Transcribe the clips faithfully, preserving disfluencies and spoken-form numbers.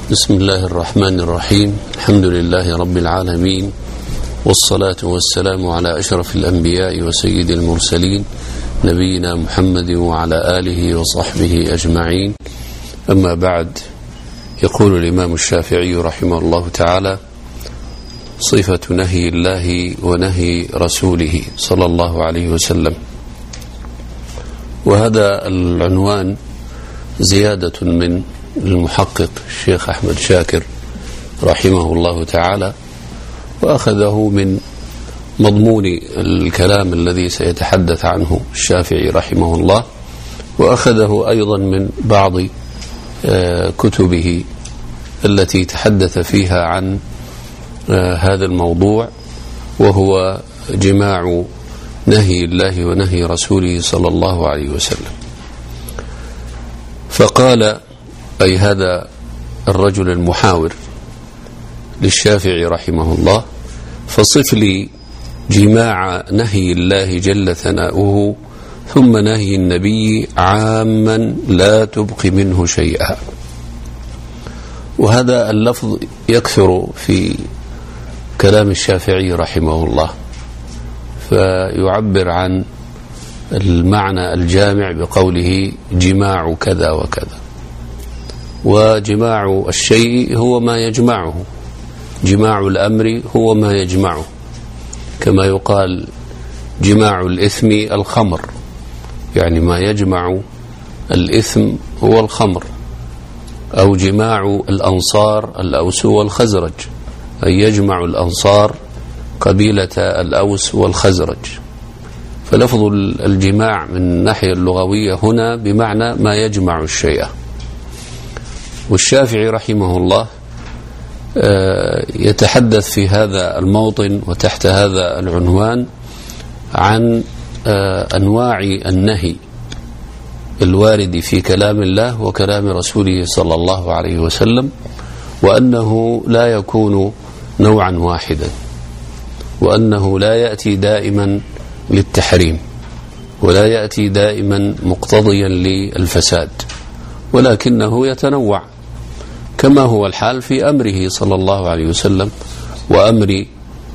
بسم الله الرحمن الرحيم. الحمد لله رب العالمين، والصلاة والسلام على أشرف الأنبياء وسيد المرسلين نبينا محمد وعلى آله وصحبه أجمعين. أما بعد، يقول الإمام الشافعي رحمه الله تعالى: صفة نهي الله ونهي رسوله صلى الله عليه وسلم. وهذا العنوان زيادة من المحقق الشيخ أحمد شاكر رحمه الله تعالى، وأخذه من مضمون الكلام الذي سيتحدث عنه الشافعي رحمه الله، وأخذه أيضا من بعض كتبه التي تحدث فيها عن هذا الموضوع، وهو جماع نهي الله ونهي رسوله صلى الله عليه وسلم. فقال، أي هذا الرجل المحاور للشافعي رحمه الله: فصف لي جماع نهي الله جل ثناؤه ثم نهي النبي عاما لا تبقي منه شيئا. وهذا اللفظ يكثر في كلام الشافعي رحمه الله، فيعبر عن المعنى الجامع بقوله جماع كذا وكذا. وجماع الشيء هو ما يجمعه، جماع الأمر هو ما يجمعه، كما يقال جماع الإثم الخمر، يعني ما يجمع الإثم هو الخمر. أو جماع الأنصار الأوس والخزرج، أي يجمع الأنصار قبيلة الأوس والخزرج. فلفظ الجماع من الناحية اللغوية هنا بمعنى ما يجمع الشيء. والشافعي رحمه الله يتحدث في هذا الموطن وتحت هذا العنوان عن أنواع النهي الوارد في كلام الله وكلام رسوله صلى الله عليه وسلم، وأنه لا يكون نوعا واحدا، وأنه لا يأتي دائما للتحريم، ولا يأتي دائما مقتضيا للفساد، ولكنه يتنوع، كما هو الحال في أمره صلى الله عليه وسلم وأمر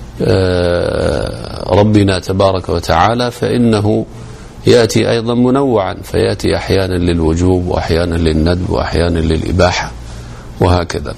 ربنا تبارك وتعالى، فإنه يأتي أيضا منوعا، فيأتي أحيانا للوجوب وأحيانا للندب وأحيانا للإباحة وهكذا.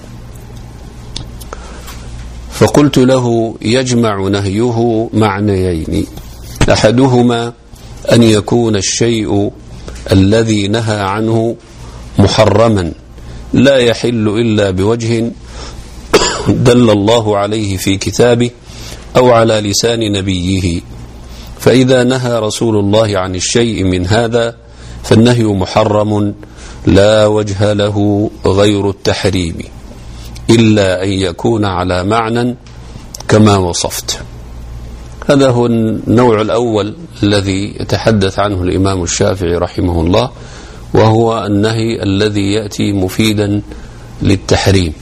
فقلت له: يجمع نهيه معنيين، أحدهما أن يكون الشيء الذي نهى عنه محرما لا يحل إلا بوجه دل الله عليه في كتابه أو على لسان نبيه، فإذا نهى رسول الله عن الشيء من هذا فالنهي محرم لا وجه له غير التحريم، إلا أن يكون على معنى كما وصفت. هذا هو النوع الأول الذي يتحدث عنه الإمام الشافعي رحمه الله، وهو النهي الذي يأتي مفيدا للتحريم.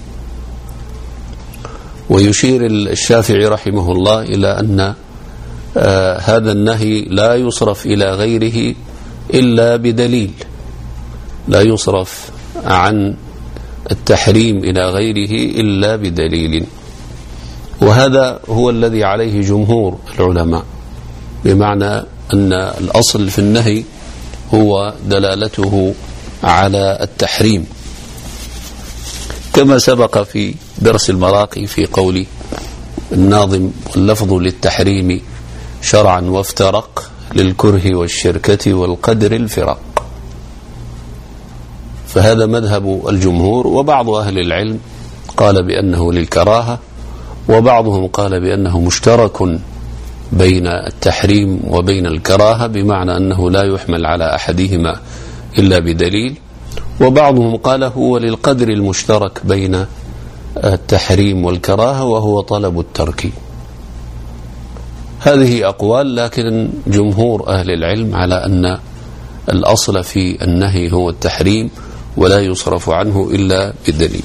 ويشير الشافعي رحمه الله إلى أن آه هذا النهي لا يصرف إلى غيره إلا بدليل، لا يصرف عن التحريم إلى غيره إلا بدليل. وهذا هو الذي عليه جمهور العلماء، بمعنى أن الأصل في النهي هو دلالته على التحريم، كما سبق في درس المراقي في قول الناظم: واللفظ للتحريم شرعا وافترق للكره والشركة والقدر الفرق. فهذا مذهب الجمهور، وبعض أهل العلم قال بأنه للكراهة، وبعضهم قال بأنه مشترك بين التحريم وبين الكراهة، بمعنى أنه لا يحمل على أحدهما إلا بدليل، وبعضهم قال هو للقدر المشترك بين التحريم والكراهة، وهو طلب الترك. هذه أقوال، لكن جمهور أهل العلم على أن الأصل في النهي هو التحريم، ولا يصرف عنه إلا بالدليل.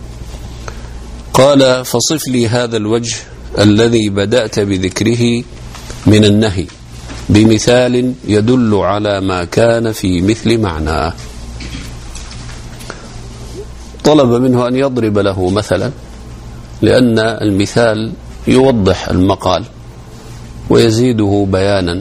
قال: فصف لي هذا الوجه الذي بدأت بذكره من النهي بمثال يدل على ما كان في مثل معناه. طلب منه أن يضرب له مثلا، لأن المثال يوضح المقال ويزيده بيانا.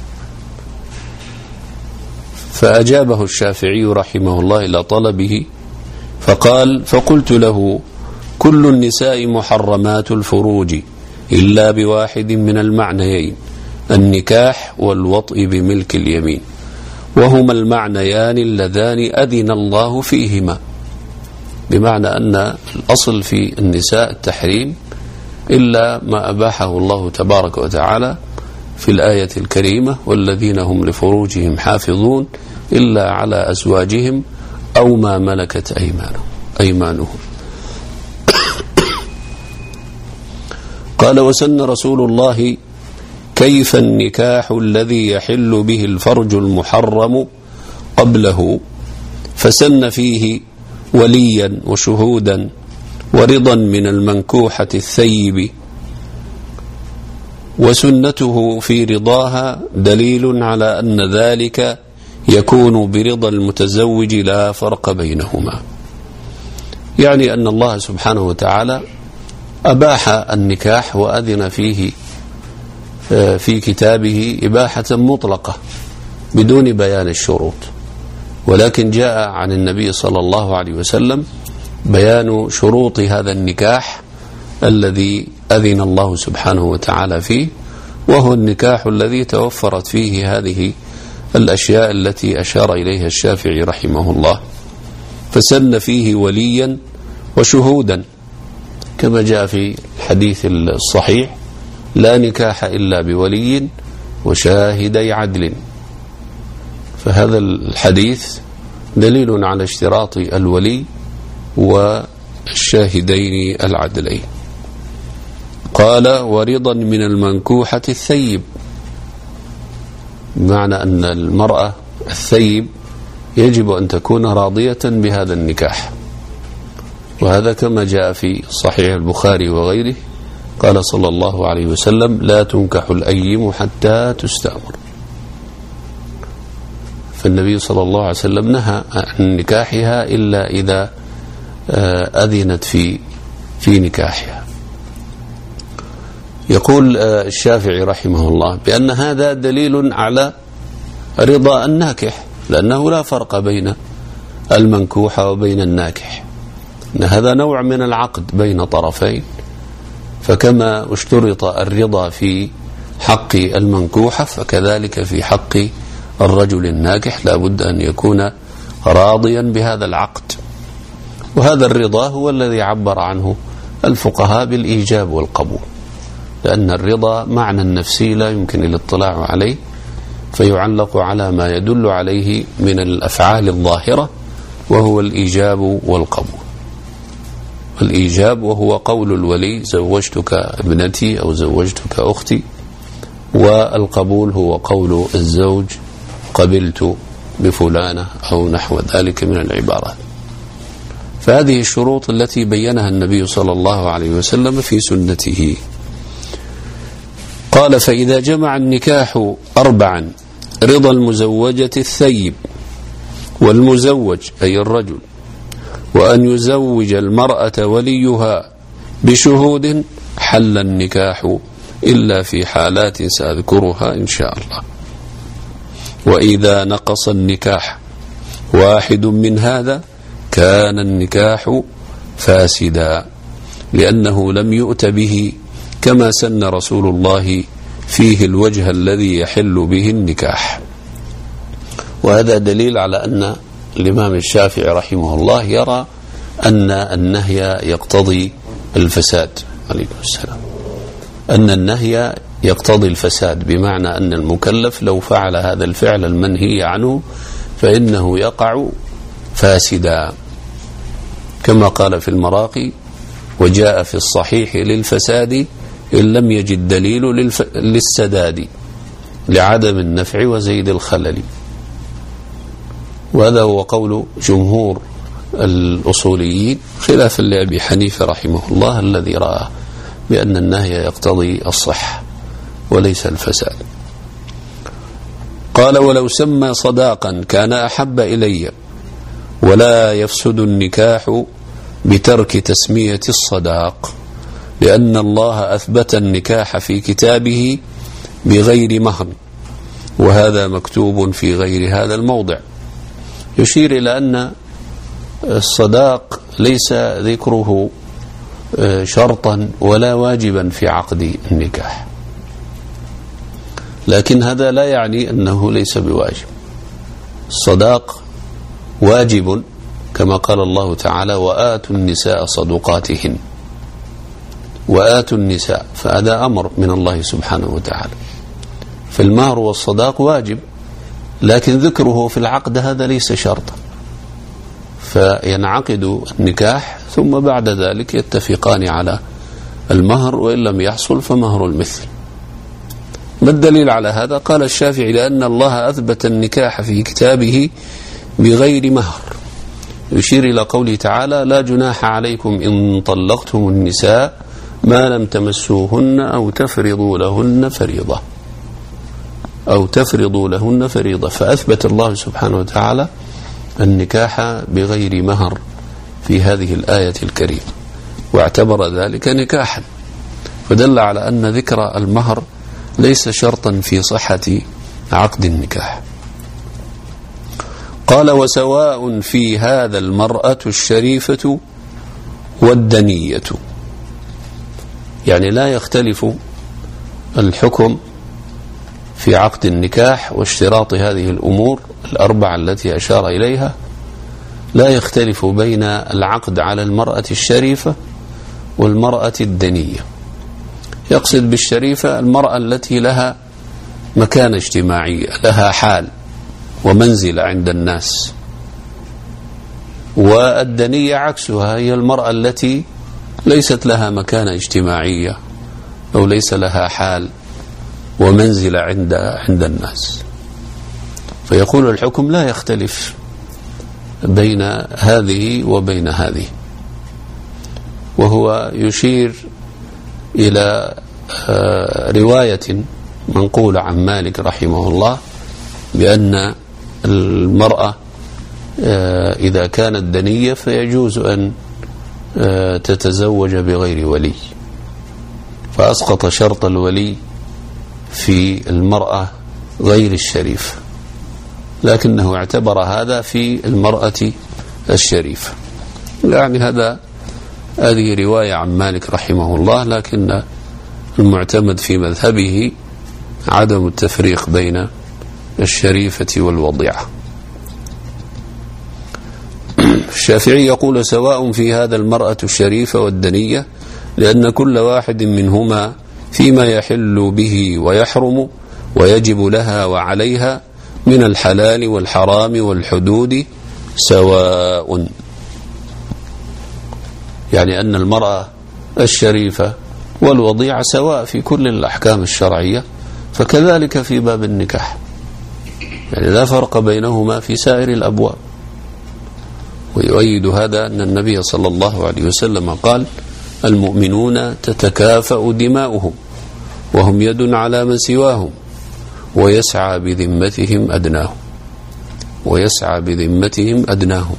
فأجابه الشافعي رحمه الله إلى طلبه فقال: فقلت له: كل النساء محرمات الفروج إلا بواحد من المعنيين، النكاح والوطء بملك اليمين، وهما المعنيان اللذان أذن الله فيهما. بمعنى أن الأصل في النساء التحريم إلا ما أباحه الله تبارك وتعالى في الآية الكريمة: والذين هم لفروجهم حافظون إلا على أزواجهم أو ما ملكت أيمانهم أيمانهم قال: وسن رسول الله كيف النكاح الذي يحل به الفرج المحرم قبله، فسن فيه وليا وشهودا ورضا من المنكوحة الثيب، وسنته في رضاها دليل على أن ذلك يكون برضا المتزوج لا فرق بينهما. يعني أن الله سبحانه وتعالى أباح النكاح وأذن فيه في كتابه إباحة مطلقة بدون بيان الشروط، ولكن جاء عن النبي صلى الله عليه وسلم بيان شروط هذا النكاح الذي أذن الله سبحانه وتعالى فيه، وهو النكاح الذي توفرت فيه هذه الأشياء التي أشار إليها الشافعي رحمه الله. فسن فيه وليا وشهودا كما جاء في الحديث الصحيح: لا نكاح إلا بولي وشاهدي عدل. فهذا الحديث دليل على اشتراط الولي والشاهدين العدلين. قال: ورضا من المنكوحة الثيب، بمعنى أن المرأة الثيب يجب أن تكون راضية بهذا النكاح، وهذا كما جاء في صحيح البخاري وغيره: قال صلى الله عليه وسلم: لا تنكح الأيم حتى تستأمر. فالنبي صلى الله عليه وسلم نهى عن نكاحها إلا إذا أذنت في في نكاحها. يقول الشافعي رحمه الله بأن هذا دليل على رضا الناكح، لأنه لا فرق بين المنكوحة وبين الناكح، أن هذا نوع من العقد بين طرفين. فكما اشترط الرضا في حق المنكوحة فكذلك في حق الرجل الناكح لا بد أن يكون راضيا بهذا العقد. وهذا الرضا هو الذي عبر عنه الفقهاء بالإيجاب والقبول، لأن الرضا معنى نفسي لا يمكن الاطلاع عليه، فيعلق على ما يدل عليه من الأفعال الظاهرة، وهو الإيجاب والقبول. الإيجاب وهو قول الولي: زوجتك ابنتي أو زوجتك أختي، والقبول هو قول الزوج: قبلت بفلانة أو نحو ذلك من العبارات. فهذه الشروط التي بينها النبي صلى الله عليه وسلم في سنته. قال: فإذا جمع النكاح أربعا: رضا المزوجة الثيب والمزوج أي الرجل، وأن يزوج المرأة وليها بشهود، حل النكاح إلا في حالات سأذكرها إن شاء الله. وإذا نقص النكاح واحد من هذا كان النكاح فاسدا، لأنه لم يؤت به كما سن رسول الله فيه الوجه الذي يحل به النكاح. وهذا دليل على أن الإمام الشافعي رحمه الله يرى أن النهي يقتضي الفساد عليكم السلام أن النهي يقتضي الفساد، بمعنى أن المكلف لو فعل هذا الفعل المنهي عنه فإنه يقع فاسدا، كما قال في المراقي: وجاء في الصحيح للفساد إن لم يجد دليل للف... للسداد لعدم النفع وزيد الخلل. وهذا هو قول جمهور الأصوليين، خلافا لأبي حنيفة رحمه الله الذي رأى بأن النهي يقتضي الصحة وليس الفساد. قال: ولو سمى صداقا كان أحب إلي ولا يفسد النكاح بترك تسمية الصداق، لأن الله أثبت النكاح في كتابه بغير مهر، وهذا مكتوب في غير هذا الموضع. يشير إلى أن الصداق ليس ذكره شرطا ولا واجبا في عقد النكاح، لكن هذا لا يعني أنه ليس بواجب. الصداق واجب كما قال الله تعالى: وآتوا النساء صدقاتهن، وآتوا النساء، فهذا أمر من الله سبحانه وتعالى. فالمهر والصداق واجب، لكن ذكره في العقد هذا ليس شرطا، فينعقد النكاح ثم بعد ذلك يتفقان على المهر، وإن لم يحصل فمهر المثل. ما الدليل على هذا؟ قال الشافعي: لأن الله أثبت النكاح في كتابه بغير مهر، يشير إلى قوله تعالى: لا جناح عليكم إن طلقتم النساء ما لم تمسوهن أو تفرضوا لهن فريضة أو تفرضوا لهن فريضة. فأثبت الله سبحانه وتعالى النكاح بغير مهر في هذه الآية الكريمة، واعتبر ذلك نكاحا، فدل على أن ذكر المهر ليس شرطا في صحة عقد النكاح. قال: وسواء في هذا المرأة الشريفة والدنية، يعني لا يختلف الحكم في عقد النكاح واشتراط هذه الأمور الأربعة التي أشار إليها، لا يختلف بين العقد على المرأة الشريفة والمرأة الدنية. يقصد بالشريفة المرأة التي لها مكانة اجتماعية، لها حال ومنزل عند الناس، والدنية عكسها، هي المرأة التي ليست لها مكانة اجتماعية أو ليس لها حال ومنزل عند عند الناس. فيقول الحكم لا يختلف بين هذه وبين هذه، وهو يشير إلى رواية منقولة عن مالك رحمه الله بأن المرأة إذا كانت دنية فيجوز أن تتزوج بغير ولي، فأسقط شرط الولي في المرأة غير الشريفة، لكنه اعتبر هذا في المرأة الشريفة. يعني هذا هذه رواية عن مالك رحمه الله، لكن المعتمد في مذهبه عدم التفريق بين الشريفة والوضيعة. الشافعي يقول: سواء في هذا المرأة الشريفة والدنية، لأن كل واحد منهما فيما يحل به ويحرم ويجب لها وعليها من الحلال والحرام والحدود سواء. يعني أن المرأة الشريفة والوضيعة سواء في كل الأحكام الشرعية، فكذلك في باب النكاح، يعني لا فرق بينهما في سائر الأبواب. ويؤيد هذا أن النبي صلى الله عليه وسلم قال: المؤمنون تتكافأ دماؤهم وهم يد على من سواهم ويسعى بذمتهم أدناهم ويسعى بذمتهم أدناهم.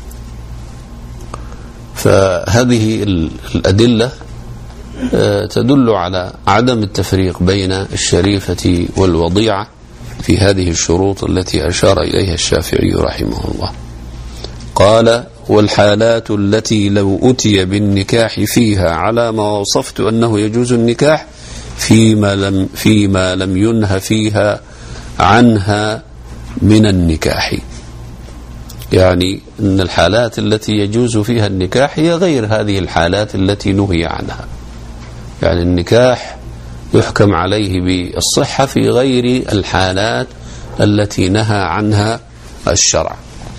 فهذه الأدلة تدل على عدم التفريق بين الشريفة والوضيعة في هذه الشروط التي أشار إليها الشافعي رحمه الله. قال: والحالات التي لو أتي بالنكاح فيها على ما وصفت أنه يجوز النكاح فيما لم, فيما لم ينه فيها عنها من النكاح. يعني أن الحالات التي يجوز فيها النكاح هي غير هذه الحالات التي نهي عنها. يعني النكاح يحكم عليه بالصحة في غير الحالات التي نهى عنها الشرع.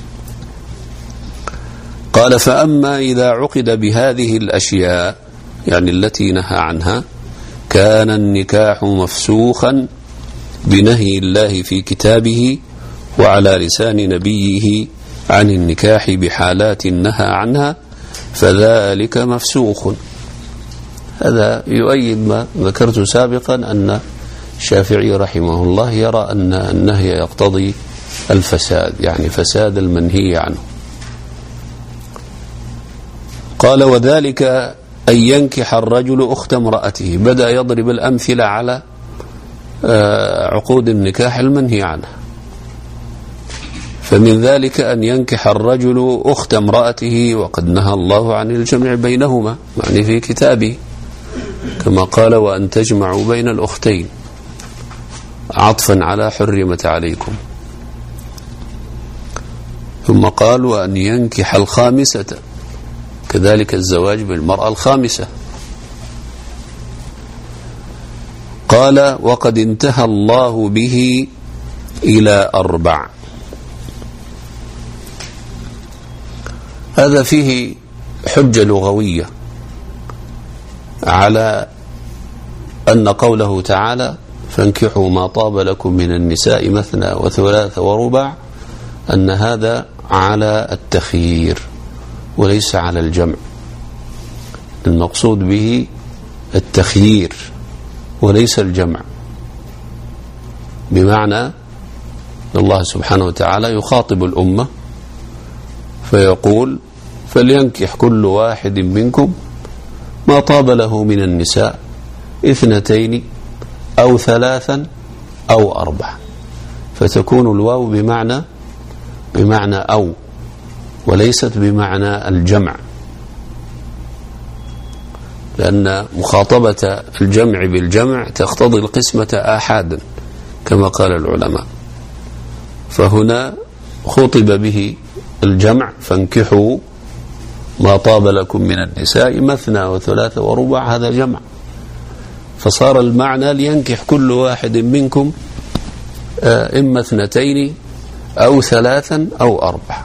قال: فأما إذا عقد بهذه الأشياء، يعني التي نهى عنها، كان النكاح مفسوخا بنهي الله في كتابه وعلى لسان نبيه عن النكاح بحالات نهى عنها، فذلك مفسوخ. هذا يؤيد ما ذكرت سابقا أن الشافعي رحمه الله يرى أن النهي يقتضي الفساد، يعني فساد المنهي عنه. قال وذلك أن ينكح الرجل أخت امرأته. بدأ يضرب الأمثلة على عقود النكاح المنهي عنها. فمن ذلك أن ينكح الرجل أخت امرأته، وقد نهى الله عن الجمع بينهما يعني في كتابه، كما قال وأن تجمعوا بين الأختين عطفا على حرمت عليكم. ثم قال وأن ينكح الخامسة، كذلك الزواج بالمرأة الخامسة. قال وقد انتهى الله به إلى أربع. هذا فيه حجة لغوية على أن قوله تعالى فانكحوا ما طاب لكم من النساء مثنى وثلاث ورباع، أن هذا على التخيير وليس على الجمع. المقصود به التخيير وليس الجمع، بمعنى الله سبحانه وتعالى يخاطب الأمة فيقول فلينكح كل واحد منكم ما طاب له من النساء اثنتين أو ثلاثا أو أربع، فتكون الواو بمعنى بمعنى أو وليست بمعنى الجمع، لأن مخاطبة الجمع بالجمع تقتضي القسمة آحادا كما قال العلماء. فهنا خطب به الجمع فانكحوا ما طاب لكم من النساء مثنى وثلاث وربع، هذا جمع، فصار المعنى لينكح كل واحد منكم إما اثنتين أو ثلاثا أو أربع،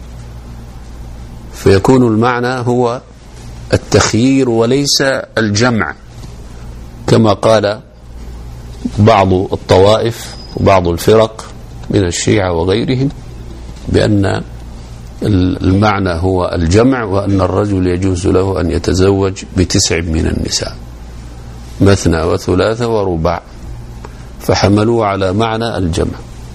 فيكون المعنى هو التخيير وليس الجمع، كما قال بعض الطوائف وبعض الفرق من الشيعة وغيرهم بأن المعنى هو الجمع، وأن الرجل يجوز له أن يتزوج بتسع من النساء مثنى وثلاثة ورباع، فحملوا على معنى الجمع.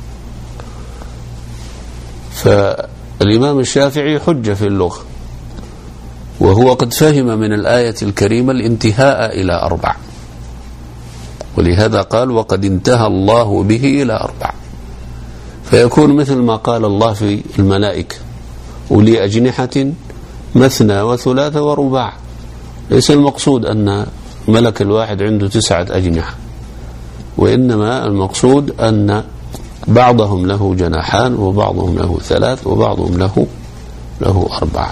فالإمام الشافعي حجة في اللغة، وهو قد فهم من الآية الكريمة الانتهاء إلى أربع، ولهذا قال وقد انتهى الله به إلى أربع، فيكون مثل ما قال الله في الملائكة أولي أجنحة مثنى وثلاثة ورباع. ليس المقصود أن ملك الواحد عنده تسعة أجنحة، وإنما المقصود أن بعضهم له جناحان وبعضهم له ثلاث وبعضهم له له أربعة.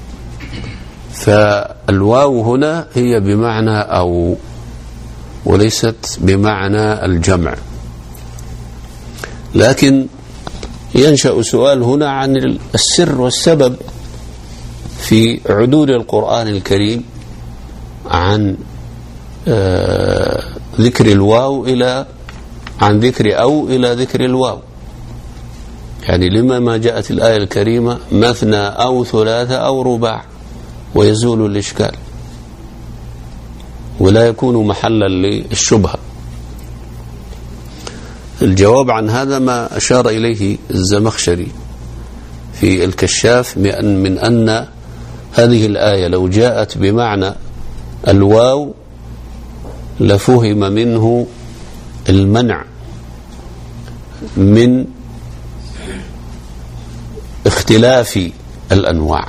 فالواو هنا هي بمعنى أو وليست بمعنى الجمع. لكن ينشأ سؤال هنا عن السر والسبب في عدول القرآن الكريم عن آه ذكر الواو إلى عن ذكر أو إلى ذكر الواو. يعني لما ما جاءت الآية الكريمة مثنى أو ثلاثة أو رباع ويزول الإشكال ولا يكون محلا للشبهة؟ الجواب عن هذا ما أشار إليه الزمخشري في الكشاف من أن هذه الآية لو جاءت بمعنى الواو لفهم منه المنع من اختلاف الأنواع،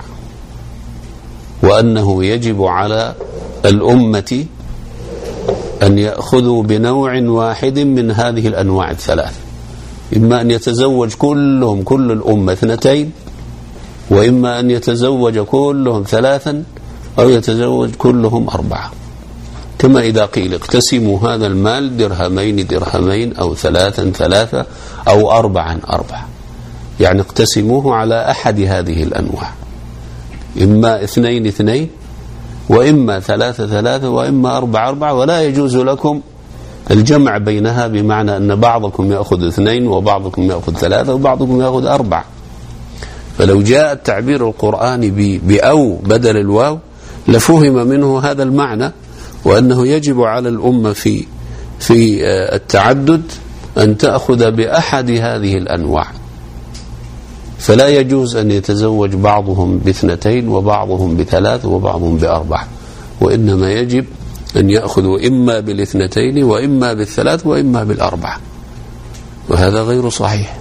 وأنه يجب على الأمة أن يأخذوا بنوع واحد من هذه الأنواع الثلاث، إما أن يتزوج كلهم كل الأمة اثنتين، وإما أن يتزوج كلهم ثلاثا، أو يتزوج كلهم أربعة، كما إذا قيل اقتسموا هذا المال درهمين درهمين أو ثلاثا ثلاثة أو أربعا أربعة، يعني اقتسموه على أحد هذه الأنواع، إما اثنين اثنين وإما ثلاثة ثلاثة وإما أربعة أربعة، ولا يجوز لكم الجمع بينها بمعنى أن بعضكم يأخذ اثنين وبعضكم يأخذ ثلاثة وبعضكم يأخذ أربعة. فلو جاء التعبير القرآني بأو بدل الواو لفهم منه هذا المعنى، وأنه يجب على الأمة في في التعدد أن تأخذ بأحد هذه الأنواع. فلا يجوز أن يتزوج بعضهم باثنتين وبعضهم بثلاث وبعضهم بأربع، وإنما يجب أن يأخذوا إما بالاثنتين وإما بالثلاث وإما بالأربع، وهذا غير صحيح.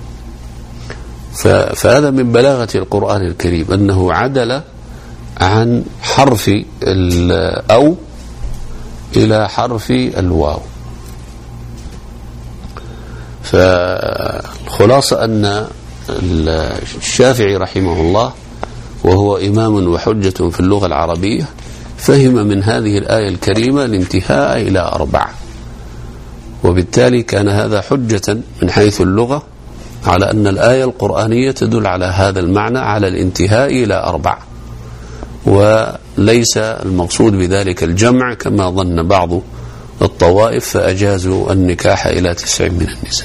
فهذا من بلاغة القرآن الكريم أنه عدل عن حرف الأو إلى حرف الواو. فالخلاصة أن الشافعي رحمه الله وهو إمام وحجة في اللغة العربية فهم من هذه الآية الكريمة الانتهاء إلى أربع، وبالتالي كان هذا حجة من حيث اللغة على أن الآية القرآنية تدل على هذا المعنى، على الانتهاء إلى أربع، وليس المقصود بذلك الجمع كما ظن بعض الطوائف فأجازوا النكاح إلى تسع من النساء.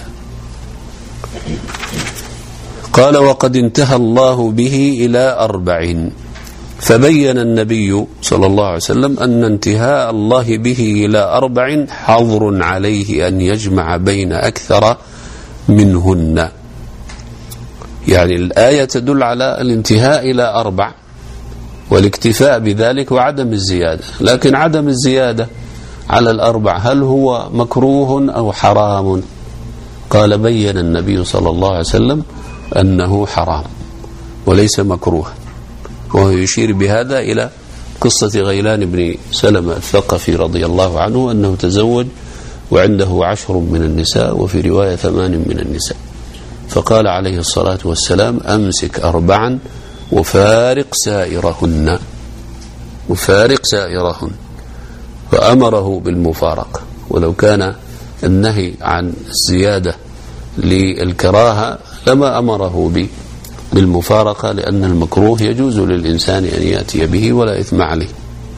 قال وقد انتهى الله به إلى أربع، فبين النبي صلى الله عليه وسلم أن انتهاء الله به إلى أربع حظر عليه أن يجمع بين أكثر منهن. يعني الآية تدل على الانتهاء إلى أربع والاكتفاء بذلك وعدم الزيادة، لكن عدم الزيادة على الأربع هل هو مكروه أو حرام؟ قال بين النبي صلى الله عليه وسلم أنه حرام وليس مكروه، وهو يشير بهذا إلى قصة غيلان بن سلمة الثقفي رضي الله عنه أنه تزوج وعنده عشر من النساء، وفي رواية ثمان من النساء، فقال عليه الصلاة والسلام أمسك أربعا وفارق سائرهن، وفارق سائرهن، فأمره بالمفارقة. ولو كان النهي عن الزيادة للكراهة لما أمره بالمفارقة، لأن المكروه يجوز للإنسان أن يأتي به ولا إثم عليه.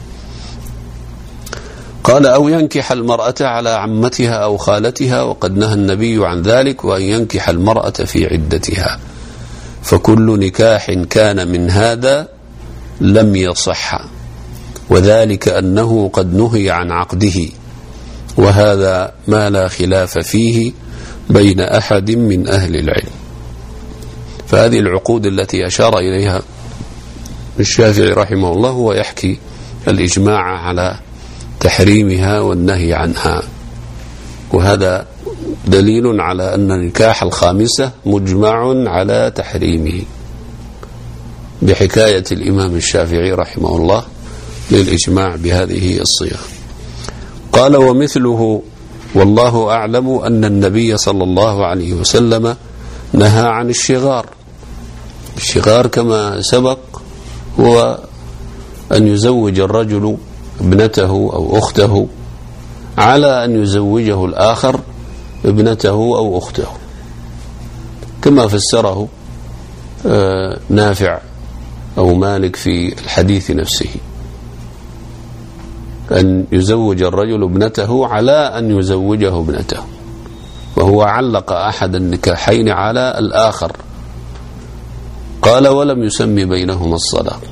قال أو ينكح المرأة على عمتها أو خالتها، وقد نهى النبي عن ذلك، وأن ينكح المرأة في عدتها، فكل نكاح كان من هذا لم يصح، وذلك أنه قد نهي عن عقده، وهذا ما لا خلاف فيه بين أحد من أهل العلم. فهذه العقود التي أشار إليها الشافعي رحمه الله هو يحكي الإجماع على تحريمها والنهي عنها، وهذا دليل على أن نكاح الخامسة مجمع على تحريمه بحكاية الإمام الشافعي رحمه الله للإجماع بهذه الصيغة. قال ومثله والله أعلم أن النبي صلى الله عليه وسلم نهى عن الشغار. الشغار كما سبق هو أن يزوج الرجل ابنته أو أخته على أن يزوجه الآخر ابنته أو أخته، كما فسره نافع أو مالك في الحديث نفسه، أن يزوج الرجل ابنته على أن يزوجه ابنته، وهو علق أحد النكاحين على الآخر. قال ولم يسمي بينهما الصداق،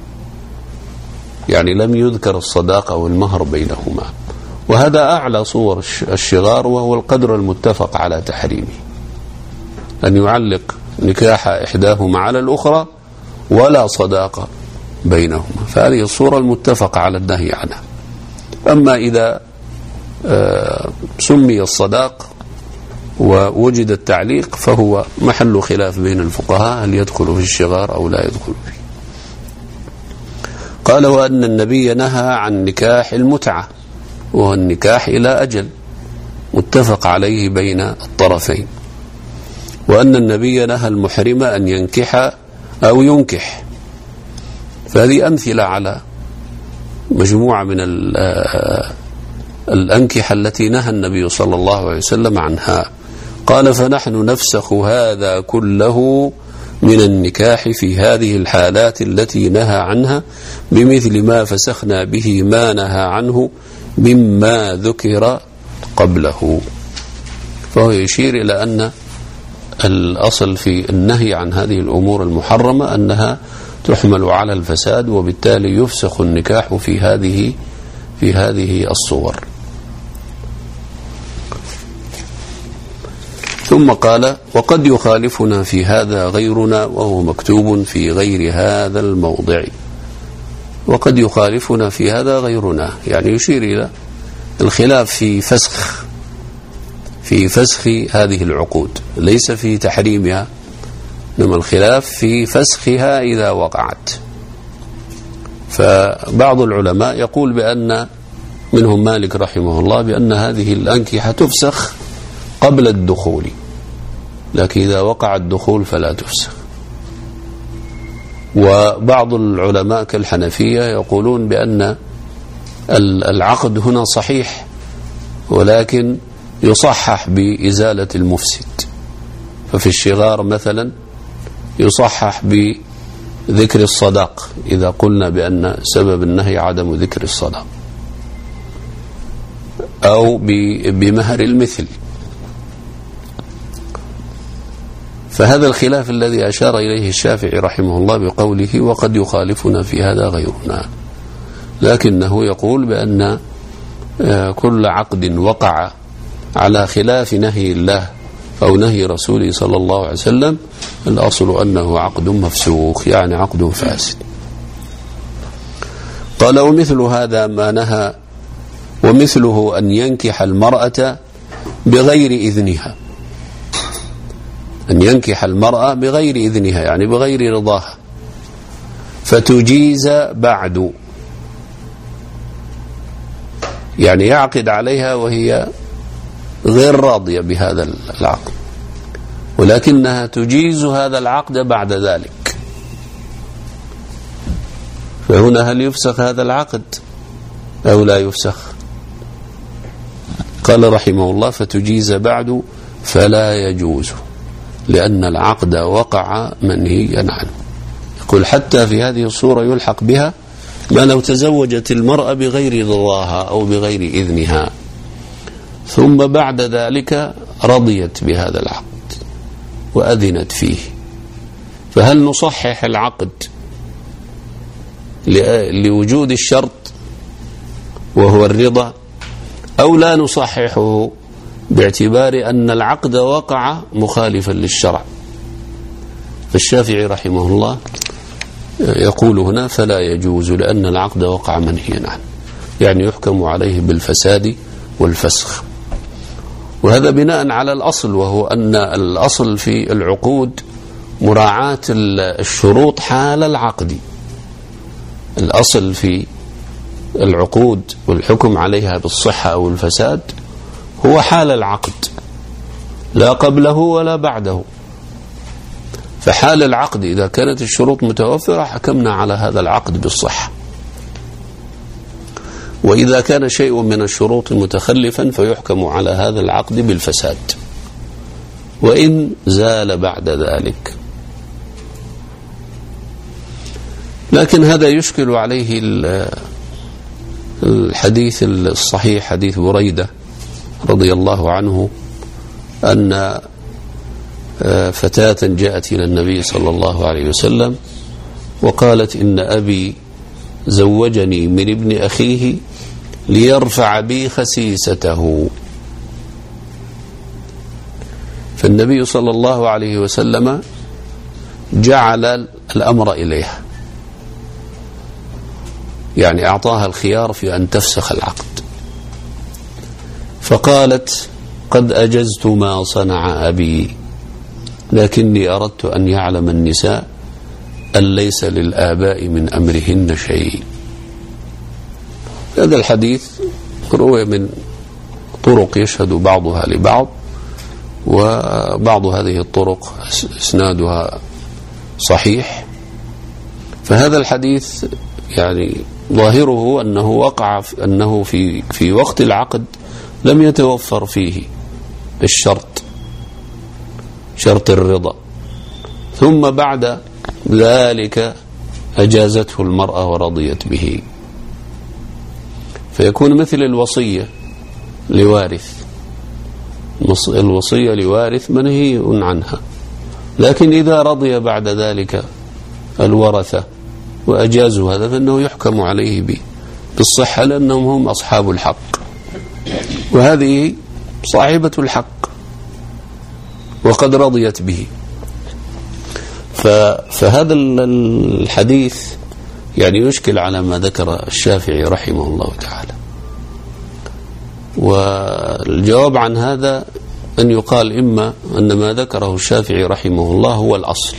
يعني لم يذكر الصداق أو المهر بينهما، وهذا أعلى صور الشغار، وهو القدر المتفق على تحريمه، أن يعلق نكاح إحداهما على الأخرى ولا صداق بينهما، فهذه الصورة المتفق على النهي عنها. أما إذا سمي الصداق ووجد التعليق فهو محل خلاف بين الفقهاء هل يدخل في الشغار أو لا يدخل فيه. قال وأن النبي نهى عن نكاح المتعة، وهو النكاح إلى أجل متفق عليه بين الطرفين، وأن النبي نهى المحرم أن ينكح أو ينكح. فهذه أمثلة على مجموعة من الأنكحة التي نهى النبي صلى الله عليه وسلم عنها. قال فنحن نفسخ هذا كله من النكاح في هذه الحالات التي نهى عنها بمثل ما فسخنا به ما نهى عنه مما ذكر قبله. فهو يشير إلى أن الأصل في النهي عن هذه الأمور المحرمة أنها تحمل على الفساد، وبالتالي يفسخ النكاح في هذه في هذه الصور. ثم قال: وقد يخالفنا في هذا غيرنا وهو مكتوب في غير هذا الموضع. وقد يخالفنا في هذا غيرنا، يعني يشير إلى الخلاف في فسخ في فسخ هذه العقود، ليس في تحريمها، إنما الخلاف في فسخها إذا وقعت. فبعض العلماء يقول بأن، منهم مالك رحمه الله، بأن هذه الأنكحة تفسخ قبل الدخول، لكن إذا وقع الدخول فلا تفسخ. وبعض العلماء كالحنفية يقولون بأن العقد هنا صحيح، ولكن يصحح بإزالة المفسد. ففي الشغار مثلا يصحح بذكر الصداق إذا قلنا بأن سبب النهي عدم ذكر الصداق، أو بمهر المثل. فهذا الخلاف الذي أشار إليه الشافعي رحمه الله بقوله: وقد يخالفنا في هذا غيرنا، لكنه يقول بأن كل عقد وقع على خلاف نهي الله أو نهي رسوله صلى الله عليه وسلم الأصل أنه عقد مفسوخ، يعني عقد فاسد. قال: ومثل هذا ما نهى، ومثله أن ينكح المرأة بغير إذنها، أن ينكح المرأة بغير إذنها يعني بغير رضاها، فتجيز بعد، يعني يعقد عليها وهي غير راضية بهذا العقد، ولكنها تجيز هذا العقد بعد ذلك. فهنا هل يفسخ هذا العقد أو لا يفسخ؟ قال رحمه الله: فتجيز بعد فلا يجوز، لأن العقد وقع منهيا عنه. يقول: حتى في هذه الصورة يلحق بها ما لو تزوجت المرأة بغير رضاها أو بغير إذنها، ثم بعد ذلك رضيت بهذا العقد وأذنت فيه، فهل نصحح العقد لوجود الشرط وهو الرضا، أو لا نصححه باعتبار أن العقد وقع مخالفا للشرع؟ فالشافعي رحمه الله يقول هنا: فلا يجوز، لأن العقد وقع منهيا عنه، يعني يحكم عليه بالفساد والفسخ. وهذا بناء على الأصل، وهو أن الأصل في العقود مراعاة الشروط حال العقد. الأصل في العقود والحكم عليها بالصحة أو الفساد هو حال العقد، لا قبله ولا بعده. فحال العقد إذا كانت الشروط متوفرة حكمنا على هذا العقد بالصحة، وإذا كان شيء من الشروط متخلفا فيحكم على هذا العقد بالفساد، وإن زال بعد ذلك. لكن هذا يشكل عليه الحديث الصحيح، حديث بريدة رضي الله عنه، أن فتاة جاءت إلى النبي صلى الله عليه وسلم وقالت: إن أبي زوجني من ابن أخيه ليرفع بي خسيسته. فالنبي صلى الله عليه وسلم جعل الأمر إليها، يعني أعطاها الخيار في أن تفسخ العقد. فقالت: قد أجزت ما صنع أبي، لكني أردت أن يعلم النساء أن ليس للآباء من أمرهن شيء. هذا الحديث روي من طرق يشهد بعضها لبعض، وبعض هذه الطرق اسنادها صحيح. فهذا الحديث يعني ظاهره أنه وقع في أنه في في وقت العقد لم يتوفر فيه الشرط، شرط الرضا، ثم بعد ذلك أجازته المرأة ورضيت به. فيكون مثل الوصية لوارث، الوصية لوارث منهي عنها، لكن إذا رضي بعد ذلك الورثة وأجازوا هذا فإنه يحكم عليه بالصحة، لأنهم هم أصحاب الحق، وهذه صاحبة الحق. وقد رضيت به. فهذا الحديث يعني يشكل على ما ذكر الشافعي رحمه الله تعالى. والجواب عن هذا أن يقال إما أن ما ذكره الشافعي رحمه الله هو الأصل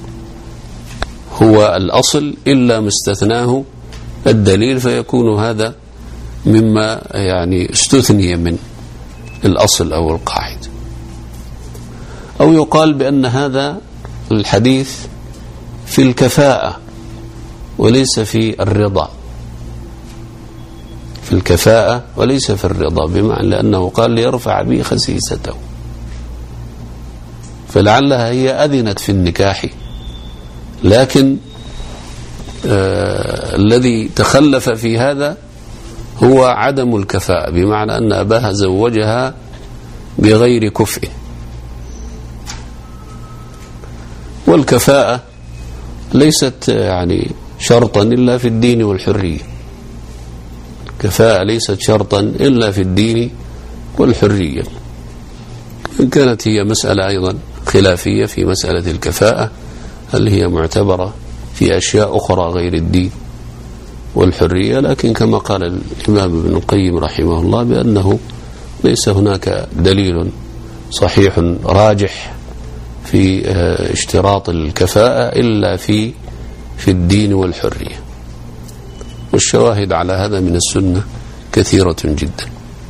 هو الأصل إلا ما استثناه الدليل، فيكون هذا مما يعني استثني من الأصل أو القاعدة، أو يقال بأن هذا الحديث في الكفاءة وليس في الرضا، في الكفاءة وليس في الرضا، بمعنى لأنه قال ليرفع بي خسيسته، فلعلها هي أذنت في النكاح، لكن آه الذي تخلف في هذا هو عدم الكفاءة، بمعنى أن أباها زوجها بغير كفء. والكفاءة ليست يعني شرطا إلا في الدين والحرية، الكفاءة ليست شرطا إلا في الدين والحرية. إن كانت هي مسألة أيضا خلافية في مسألة الكفاءة، هل هي معتبرة في أشياء أخرى غير الدين والحرية، لكن كما قال الإمام ابن القيم رحمه الله بأنه ليس هناك دليل صحيح راجح في اشتراط الكفاءة إلا في في الدين والحرية، والشواهد على هذا من السنة كثيرة جدا.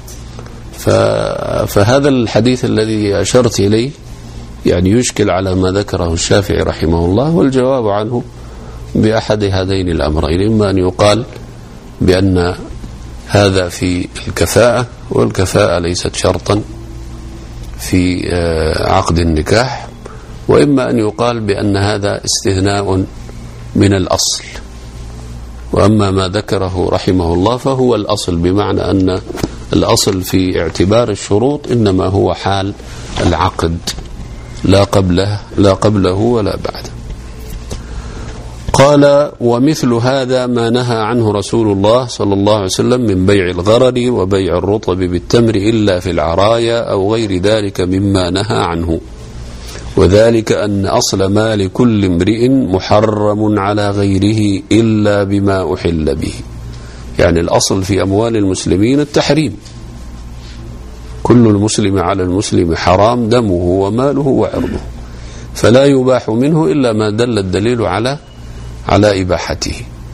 فهذا الحديث الذي أشرت إليه يعني يشكل على ما ذكره الشافعي رحمه الله، والجواب عنه بأحد هذين الأمرين، إما أن يقال بأن هذا في الكفاءة، والكفاءة ليست شرطا في عقد النكاح، وإما أن يقال بأن هذا استثناء من الأصل. وأما ما ذكره رحمه الله فهو الأصل، بمعنى أن الأصل في اعتبار الشروط إنما هو حال العقد، لا قبله لا قبله ولا بعده. قال: ومثل هذا ما نهى عنه رسول الله صلى الله عليه وسلم من بيع الغرر وبيع الرطب بالتمر إلا في العرايا أو غير ذلك مما نهى عنه، وذلك أن أصل مال كل امرئ محرم على غيره إلا بما أحل به. يعني الأصل في أموال المسلمين التحريم، كل المسلم على المسلم حرام دمه وماله وعرضه، فلا يباح منه إلا ما دل الدليل على على إباحته.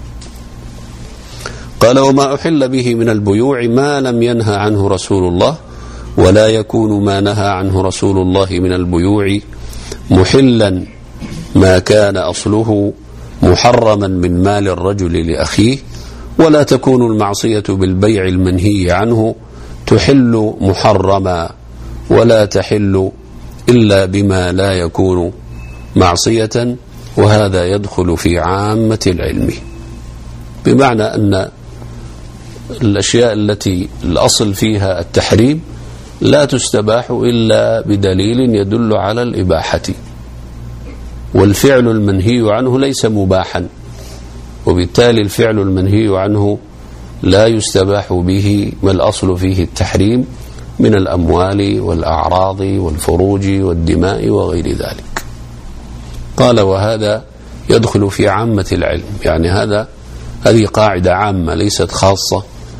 قال: وما أحل به من البيوع ما لم ينهى عنه رسول الله، ولا يكون ما نهى عنه رسول الله من البيوع محلا ما كان أصله محرما من مال الرجل لأخيه، ولا تكون المعصية بالبيع المنهي عنه تحل محرما، ولا تحل إلا بما لا يكون معصية، وهذا يدخل في عامة العلم، بمعنى أن الأشياء التي الأصل فيها التحريم لا تستباح إلا بدليل يدل على الإباحة، والفعل المنهي عنه ليس مباحا، وبالتالي الفعل المنهي عنه لا يستباح به ما الأصل فيه التحريم من الأموال والأعراض والفروج والدماء وغير ذلك. قال: وهذا يدخل في عامة العلم، يعني هذا هذه قاعدة عامة ليست خاصة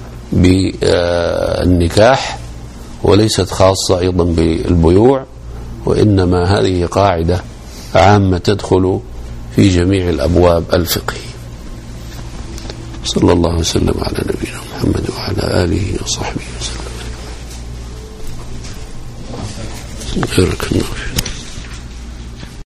بالنكاح وليست خاصة أيضا بالبيوع، وإنما هذه قاعدة عامة تدخل في جميع الأبواب الفقهية. صلى الله وسلم على نبينا محمد وعلى آله وصحبه وسلم. بارك الله فيك.